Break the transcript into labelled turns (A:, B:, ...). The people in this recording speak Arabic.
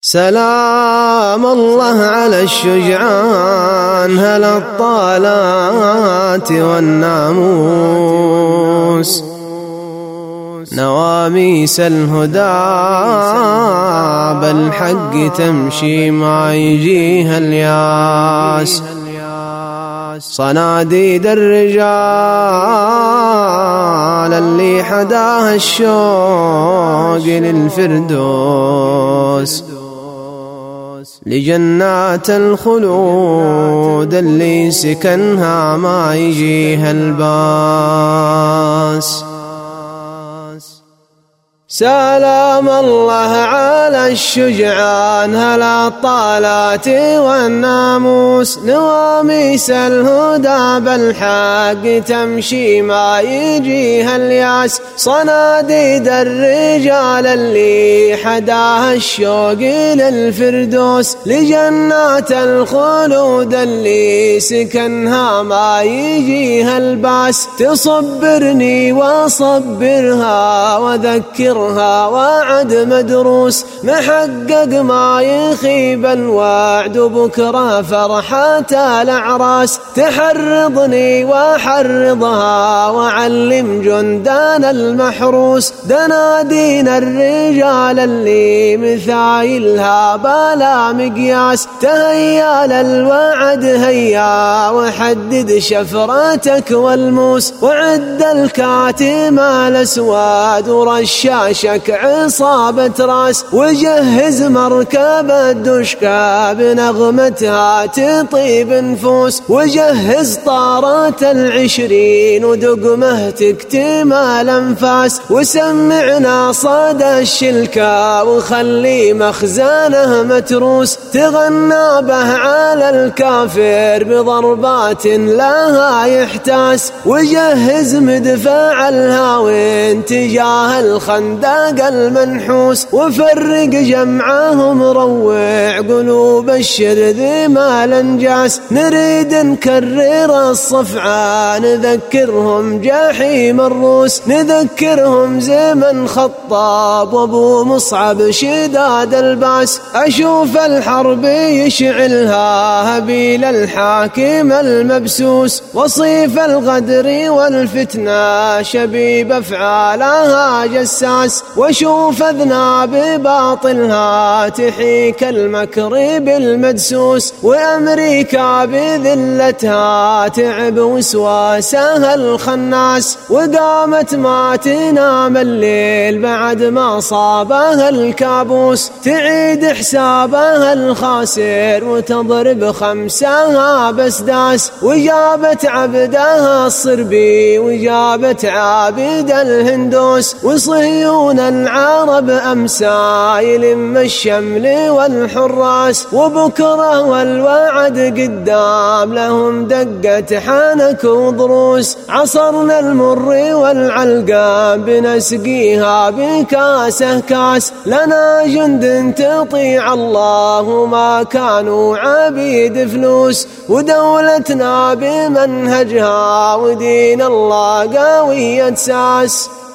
A: سلام الله على الشجعان هل الطالات والناموس، نواميس الهدى بالحق تمشي ما يجيها الياس، صناديد الرجال اللي حداها الشوق للفردوس، لجنات الخلود اللي سكنها ما يجيها الباس. سلام الله على الشجعان هل الطالات والناموس، نواميس الهدى بالحق تمشي ما يجيها الياس، صناديد الرجال اللي حداها الشوق للفردوس، لجنات الخلود اللي سكنها ما يجيها الباس، تصبرني وصبرها وذكرها وعد مدروس، محقق ما يخيب الوعد بكرة فرحة الأعراس، تحرضني وحرضها وعلم جندان المحروس، دنادين الرجال اللي مثايلها بلا مقياس، تهيا للوعد هيا وحدد شفرتك والموس، وعد الكاتم الأسود ورشاش عصابة راس، وجهز مركب الدشكة بنغمتها تطيب نفوس، وجهز طارات العشرين ودقمه تكتم الأنفاس، وسمعنا صدى الشلكة وخلي مخزانه متروس، تغنى به على الكافر بضربات لها يحتاس، وجهز مدفع الهاوين تجاه الخندق المنحوس، وفرق جمعهم روع قلوب الشرذمة الانجاس، نريد نكرر الصفعة نذكرهم جحيم الروس، نذكرهم زمن خطاب وابو مصعب شداد الباس، اشوف الحرب يشعلها هبيل الحاكم المبسوس، وصيف الغدر والفتنة شبيب افعالها جساس، وشوف أذناب باطلها تحيك المكر بالمدسوس، وأمريكا بذلتها تعب وسواسها الخناس، وقامت ما تنام الليل بعد ما صابها الكابوس، تعيد حسابها الخاسر وتضرب خمسها بسداس، وجابت عبدها الصربي وجابت عابد الهندوس، وصهيون العرب أمسى يلم الشمل والحراس، وبكرة والوعد قدام لهم دقة حنك وضروس، عصرنا المر والعلقام بنسقيها بكاسه كاس، لنا جند تطيع الله وما كانوا عبيد فلوس، ودولتنا بمنهجها ودين الله قوية ساس.